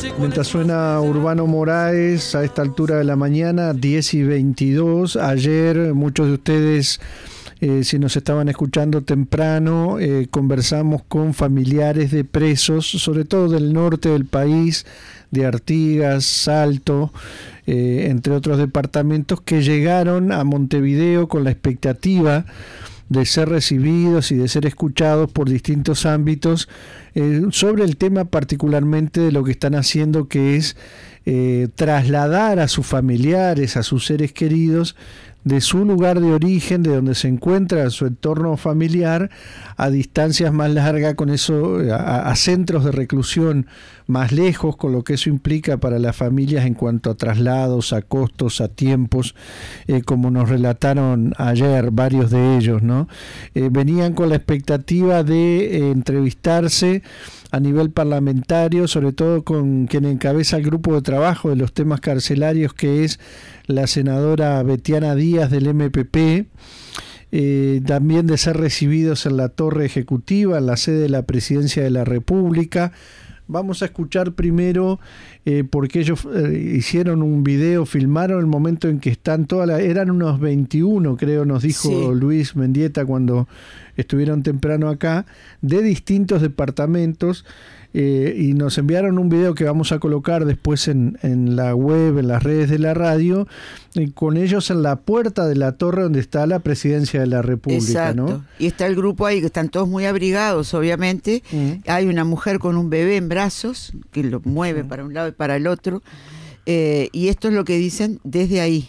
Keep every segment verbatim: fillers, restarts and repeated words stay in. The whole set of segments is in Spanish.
Mientras suena Urbano Moraes a esta altura de la mañana, diez y veintidós. Ayer muchos de ustedes, eh, si nos estaban escuchando temprano, eh, conversamos con familiares de presos, sobre todo del norte del país, de Artigas, Salto, eh, entre otros departamentos, que llegaron a Montevideo con la expectativa de ser recibidos y de ser escuchados por distintos ámbitos eh, sobre el tema particularmente de lo que están haciendo, que es eh, trasladar a sus familiares, a sus seres queridos, de su lugar de origen, de donde se encuentra su entorno familiar, a distancias más largas, con eso, a, a centros de reclusión más lejos, con lo que eso implica para las familias en cuanto a traslados, a costos, a tiempos, eh, como nos relataron ayer varios de ellos, ¿no? Eh, venían con la expectativa de eh, entrevistarse a nivel parlamentario, sobre todo con quien encabeza el grupo de trabajo de los temas carcelarios, que es la senadora Betiana Díaz del M P P, eh, también de ser recibidos en la torre ejecutiva, en la sede de la Presidencia de la República. Vamos a escuchar primero, eh, porque ellos eh, hicieron un video, filmaron el momento en que están todas las... Eran unos veintiuno, creo, nos dijo sí. Luis Mendieta cuando estuvieron temprano acá, de distintos departamentos, eh, y nos enviaron un video que vamos a colocar después en, en la web, en las redes de la radio, eh, con ellos en la puerta de la torre donde está la Presidencia de la República. Exacto. ¿No? Y está el grupo ahí, que están todos muy abrigados, obviamente. Uh-huh. Hay una mujer con un bebé en brazos, que lo mueve uh-huh. para un lado y para el otro. Eh, y esto es lo que dicen desde ahí.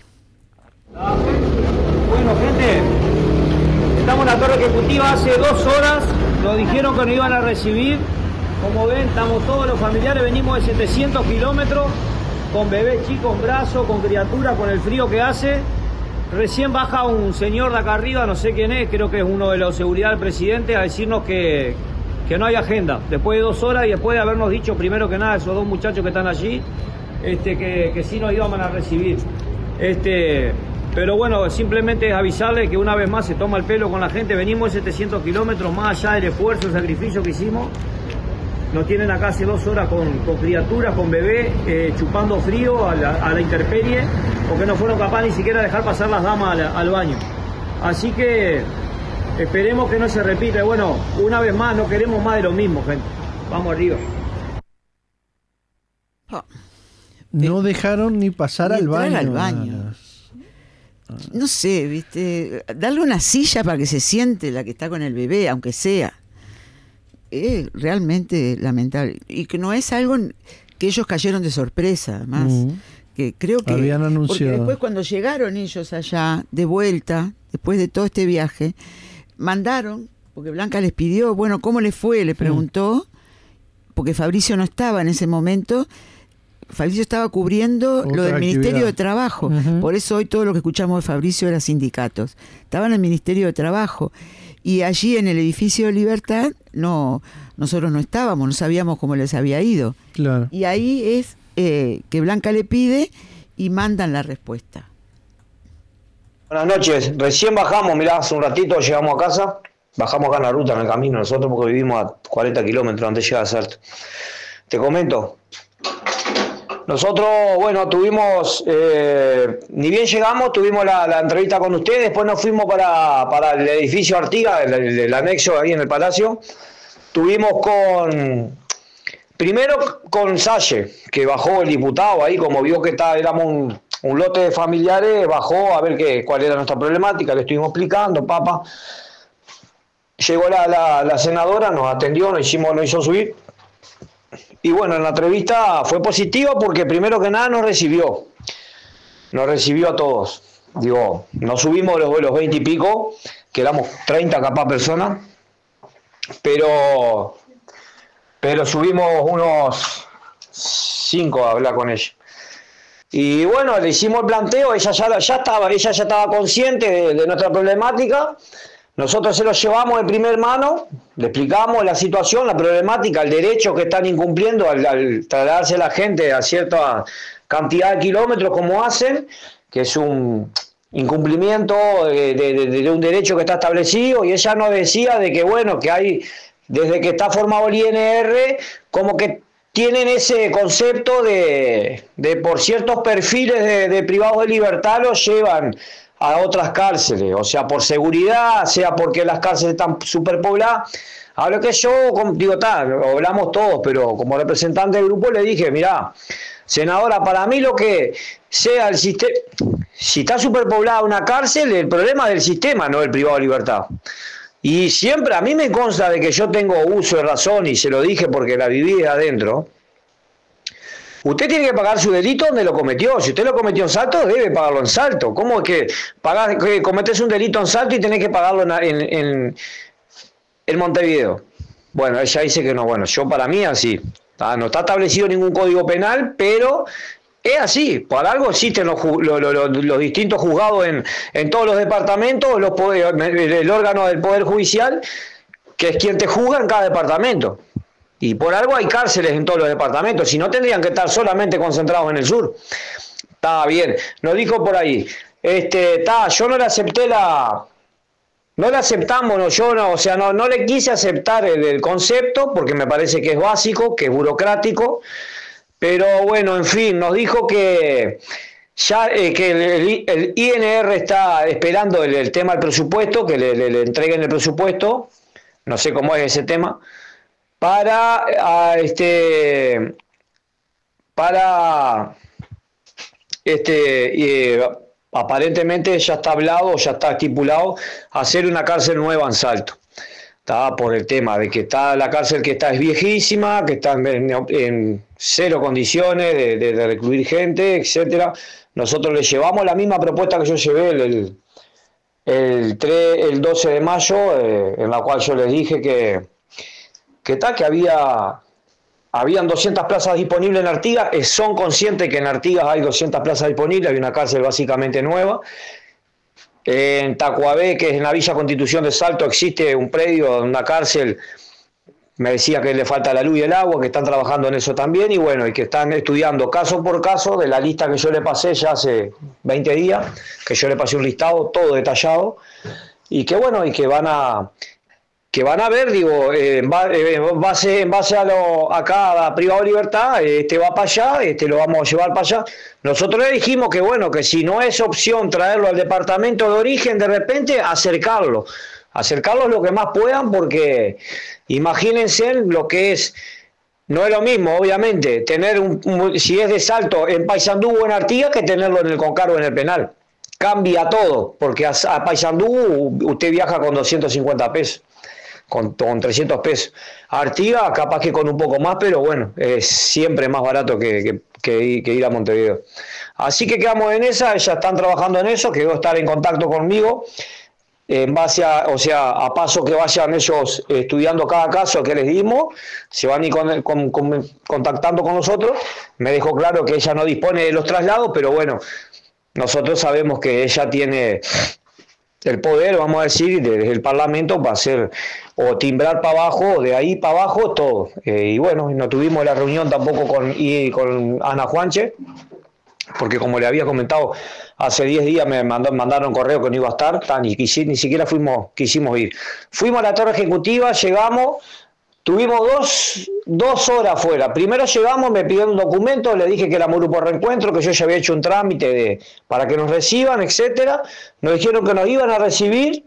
Bueno, gente, estamos en la torre ejecutiva hace dos horas. Nos dijeron que nos iban a recibir. Como ven, estamos todos los familiares, venimos de setecientos kilómetros, con bebés chicos en brazos, con criaturas, con el frío que hace. Recién baja un señor de acá arriba, no sé quién es, creo que es uno de los seguridad del presidente, a decirnos que, que no hay agenda. Después de dos horas y después de habernos dicho, primero que nada, esos dos muchachos que están allí, este, que, que sí nos iban a recibir. Este, pero bueno, simplemente es avisarles que una vez más se toma el pelo con la gente. Venimos de setecientos kilómetros, más allá del esfuerzo, el sacrificio que hicimos. Nos tienen acá hace dos horas con, con criaturas, con bebé, eh, chupando frío a la, a la intemperie, porque no fueron capaces ni siquiera de dejar pasar las damas al, al baño. Así que esperemos que no se repita. Bueno, una vez más, no queremos más de lo mismo, gente. Vamos arriba. No dejaron ni pasar ni al baño. al baño. No sé, viste, darle una silla para que se siente la que está con el bebé, aunque sea. Es realmente lamentable, y que no es algo que ellos cayeron de sorpresa, además, uh-huh. que creo que habían anunciado. Porque después, cuando llegaron ellos allá de vuelta, después de todo este viaje, mandaron, porque Blanca les pidió, bueno, ¿cómo les fue? Le preguntó, uh-huh. porque Fabricio no estaba en ese momento. Fabricio estaba cubriendo Otra lo del actividad. Ministerio de Trabajo, uh-huh. por eso hoy todo lo que escuchamos de Fabricio era sindicatos. Estaba en el Ministerio de Trabajo. Y allí en el edificio de Libertad, no, nosotros no estábamos, no sabíamos cómo les había ido. Claro. Y ahí es eh, que Blanca le pide y mandan la respuesta. Buenas noches, recién bajamos, mirá, hace un ratito llegamos a casa, bajamos acá en la ruta, en el camino, nosotros porque vivimos a cuarenta kilómetros antes de llegar a Salto. Te comento, nosotros, bueno, tuvimos, eh, ni bien llegamos, tuvimos la, la entrevista con ustedes, después nos fuimos para, para el edificio Artigas, el, el, el anexo ahí en el Palacio. Tuvimos con, primero con Salle, que bajó el diputado ahí, como vio que está, éramos un, un lote de familiares, bajó a ver qué, cuál era nuestra problemática, le estuvimos explicando, papá. Llegó la, la, la senadora, nos atendió, nos, hicimos, nos hizo subir. Y bueno, en la entrevista fue positiva porque primero que nada nos recibió, nos recibió a todos. Digo, nos subimos los, los veinte y pico, que éramos treinta capaz personas, pero, pero subimos unos cinco a hablar con ella. Y bueno, le hicimos el planteo, ella ya, ya, estaba, ella ya estaba consciente de, de nuestra problemática. Nosotros se lo llevamos de primer mano, le explicamos la situación, la problemática, el derecho que están incumpliendo al, al trasladarse a la gente a cierta cantidad de kilómetros como hacen, que es un incumplimiento de, de, de, de un derecho que está establecido, y ella nos decía de que bueno, que hay, desde que está formado el I N R, como que tienen ese concepto de, de por ciertos perfiles de, de privados de libertad los llevan a otras cárceles, o sea, por seguridad, sea porque las cárceles están superpobladas. A lo que yo, digo, tal, hablamos todos, pero como representante del grupo le dije, mirá, senadora, para mí lo que sea el sistema, si está superpoblada una cárcel, el problema es del sistema, no del privado de libertad. Y siempre, a mí me consta de que yo tengo uso de razón, y se lo dije porque la viví de adentro. Usted tiene que pagar su delito donde lo cometió. Si usted lo cometió en Salto, debe pagarlo en Salto. ¿Cómo es que pagás, que cometés un delito en Salto y tenés que pagarlo en, en, en, en Montevideo? Bueno, ella dice que no. Bueno, yo para mí así. No está establecido ningún código penal, pero es así. Por algo existen los, los, los, los distintos juzgados en, en todos los departamentos, los poder, el órgano del Poder Judicial, que es quien te juzga en cada departamento. Y por algo hay cárceles en todos los departamentos, si no tendrían que estar solamente concentrados en el sur. Está bien, nos dijo por ahí, este, está, yo no le acepté la, no le aceptamos, no, yo no, o sea, no, no le quise aceptar el, el concepto, porque me parece que es básico, que es burocrático, pero bueno, en fin, nos dijo que ya eh, que el, el I N R está esperando el, el tema del presupuesto, que le, le, le entreguen el presupuesto, no sé cómo es ese tema, para a, este para este eh, aparentemente ya está hablado, ya está estipulado hacer una cárcel nueva en Salto. Está por el tema de que está la cárcel que está es viejísima, que está en, en cero condiciones de, de, de recluir gente, etcétera. Nosotros le llevamos la misma propuesta que yo llevé el, el, el, tres, el doce de mayo, eh, en la cual yo les dije que que está, que había habían doscientas plazas disponibles en Artigas, eh, son conscientes que en Artigas hay doscientas plazas disponibles, hay una cárcel básicamente nueva. En Tacuabé, que es en la Villa Constitución de Salto, existe un predio, una cárcel, me decía que le falta la luz y el agua, que están trabajando en eso también, y bueno, y que están estudiando caso por caso de la lista que yo le pasé ya hace veinte días, que yo le pasé un listado todo detallado, y que bueno, y que van a... que van a ver, digo, eh, en, base, en base a lo a cada privado de libertad, este va para allá, este lo vamos a llevar para allá. Nosotros le dijimos que bueno, que si no es opción traerlo al departamento de origen, de repente acercarlo, acercarlo lo que más puedan, porque imagínense lo que es, no es lo mismo, obviamente, tener un, un si es de Salto en Paysandú o en Artigas, que tenerlo en el Concar o en el penal. Cambia todo, porque a, a Paysandú usted viaja con doscientos cincuenta pesos. Con, con trescientos pesos. Artigas capaz que con un poco más, pero bueno, es siempre más barato que, que, que, que ir a Montevideo. Así que quedamos en esa, ya están trabajando en eso, quedó estar en contacto conmigo, en base a, o sea, a paso que vayan ellos estudiando cada caso que les dimos, se van a ir con, con, con, contactando con nosotros. Me dejó claro que ella no dispone de los traslados, pero bueno, nosotros sabemos que ella tiene el poder, vamos a decir, desde el Parlamento para hacer o timbrar para abajo, o de ahí para abajo, todo. Eh, y bueno, no tuvimos la reunión tampoco con, y, con Ana Juanche, porque como le había comentado, hace diez días me mandó, mandaron correo que no iba a estar, tan, y, y ni siquiera fuimos, quisimos ir. Fuimos a la torre ejecutiva, llegamos, tuvimos dos, dos horas afuera. Primero llegamos, me pidieron un documento, le dije que era un grupo de reencuentro, que yo ya había hecho un trámite de, para que nos reciban, etcétera. Nos dijeron que nos iban a recibir.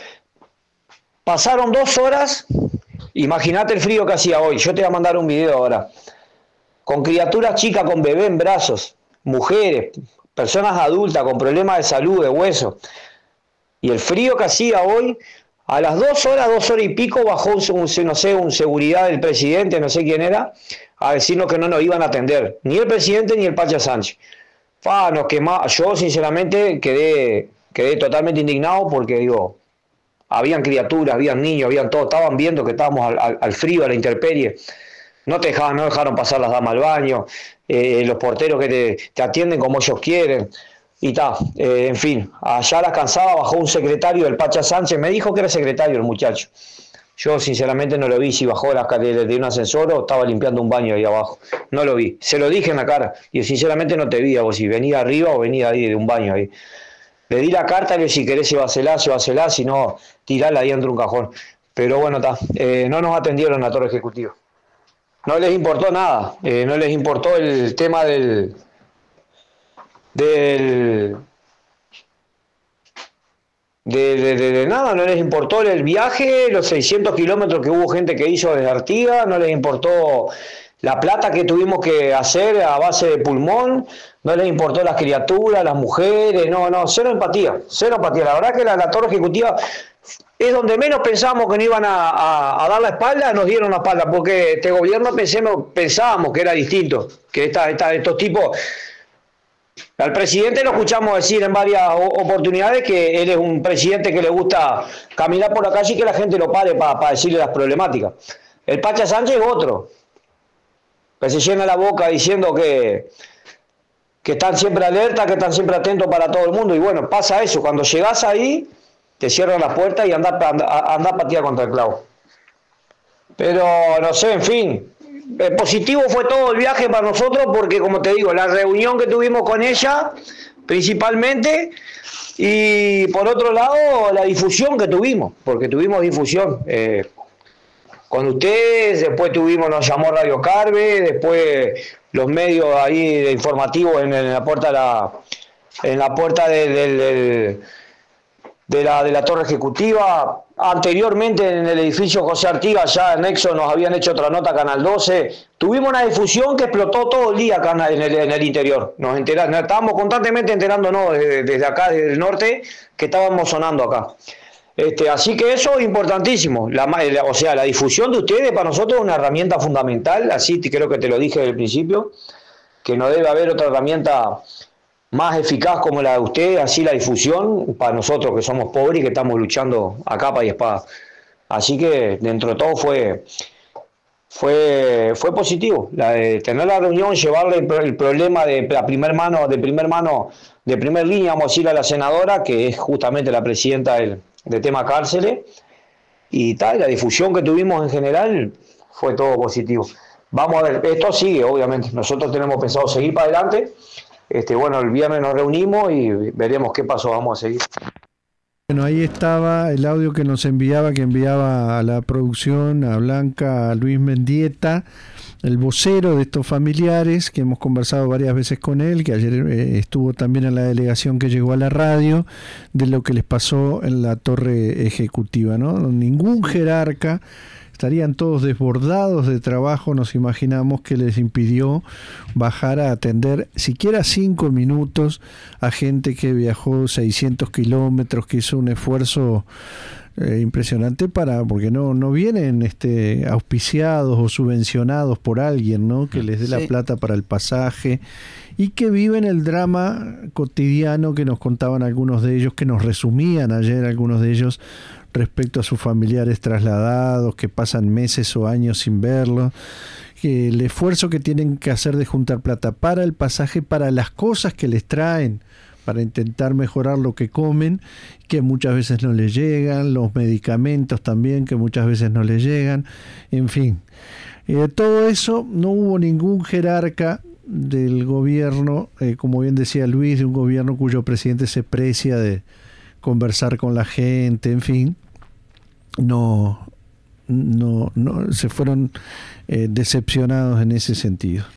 Pasaron dos horas, imagínate el frío que hacía hoy. Yo te voy a mandar un video ahora. Con criaturas chicas con bebé en brazos, mujeres, personas adultas con problemas de salud, de hueso. Y el frío que hacía hoy... A las dos horas, dos horas y pico, bajó un, un, no sé, un seguridad del presidente, no sé quién era, a decirnos que no nos iban a atender. Ni el presidente ni el Pacha Sánchez. Fa, nos quema, yo sinceramente quedé, quedé totalmente indignado porque digo, habían criaturas, habían niños, habían todo, estaban viendo que estábamos al, al, al frío, a la intemperie. No te dejaban, no dejaron pasar las damas al baño, eh, los porteros que te, te atienden como ellos quieren. Y está, eh, en fin, allá las cansaba, bajó un secretario del Pacha Sánchez, me dijo que era secretario el muchacho. Yo sinceramente no lo vi si bajó las escaleras de un ascensor o estaba limpiando un baño ahí abajo. No lo vi, se lo dije en la cara y sinceramente no te vi, o si venía arriba o venía ahí de un baño ahí. Le di la carta y le dije, si querés llevársela, llevársela, si no, tirala ahí dentro de un cajón. Pero bueno, está, eh, no nos atendieron a la torre ejecutiva. no les importó nada, eh, no les importó el tema del del de, de, de, de nada, no les importó el viaje, los seiscientos kilómetros que hubo gente que hizo desde Artigas, no les importó la plata que tuvimos que hacer a base de pulmón, no les importó las criaturas, las mujeres, no, no, cero empatía, cero empatía. La verdad que la, la torre ejecutiva es donde menos pensábamos que no iban a, a, a dar la espalda, nos dieron la espalda, porque este gobierno pensemos, pensábamos que era distinto, que esta, esta, estos tipos... Al presidente lo escuchamos decir en varias oportunidades que él es un presidente que le gusta caminar por la calle y que la gente lo pare para pa decirle las problemáticas. El Pacha Sánchez es otro, que se llena la boca diciendo que, que están siempre alerta, que están siempre atentos para todo el mundo. Y bueno, pasa eso, cuando llegás ahí, te cierran las puertas y andás anda, anda a patear contra el clavo. Pero no sé, en fin... Eh, positivo fue todo el viaje para nosotros porque, como te digo, la reunión que tuvimos con ella, principalmente, y por otro lado, la difusión que tuvimos, porque tuvimos difusión eh, con ustedes, después tuvimos, nos llamó Radio Carve, después los medios ahí de informativos en, en la puerta de la, en la puerta de, de, de, de, la, de la torre ejecutiva. Anteriormente en el edificio José Artigas, ya en Nexo nos habían hecho otra nota, Canal doce. Tuvimos una difusión que explotó todo el día acá en el, en el interior. Nos enteramos, estábamos constantemente enterándonos desde, desde acá, desde el norte, que estábamos sonando acá. Este, así que eso es importantísimo. La, la, o sea, la difusión de ustedes para nosotros es una herramienta fundamental. Así te, creo que te lo dije desde el principio, que no debe haber otra herramienta más eficaz como la de ustedes, así la difusión, para nosotros que somos pobres y que estamos luchando a capa y espada. Así que dentro de todo fue fue fue positivo la de tener la reunión, llevarle el, el problema de la primer mano, de primer mano, de primer línea, vamos a decir, a la senadora, que es justamente la presidenta del, de tema cárceles, y tal, la difusión que tuvimos en general fue todo positivo. Vamos a ver, esto sigue, obviamente, nosotros tenemos pensado seguir para adelante. Este, bueno, el viernes nos reunimos y veremos qué paso vamos a seguir. Bueno, ahí estaba el audio que nos enviaba, que enviaba a la producción, a Blanca, a Luis Mendieta, el vocero de estos familiares, que hemos conversado varias veces con él, que ayer eh, estuvo también en la delegación que llegó a la radio, de lo que les pasó en la torre ejecutiva, ¿no? Ningún jerarca, estarían todos desbordados de trabajo, nos imaginamos, que les impidió bajar a atender siquiera cinco minutos a gente que viajó seiscientos kilómetros, que hizo un esfuerzo eh, impresionante para, porque no no vienen este auspiciados o subvencionados por alguien, ¿no? Que les dé la sí. plata para el pasaje, y que viven el drama cotidiano que nos contaban algunos de ellos, que nos resumían ayer algunos de ellos, respecto a sus familiares trasladados, que pasan meses o años sin verlos, que el esfuerzo que tienen que hacer de juntar plata para el pasaje, para las cosas que les traen, para intentar mejorar lo que comen, que muchas veces no les llegan, los medicamentos también, que muchas veces no les llegan, en fin. Eh, todo eso, no hubo ningún jerarca del gobierno, eh, como bien decía Luis, de un gobierno cuyo presidente se precia de conversar con la gente, en fin, no, no, no se fueron eh, decepcionados en ese sentido.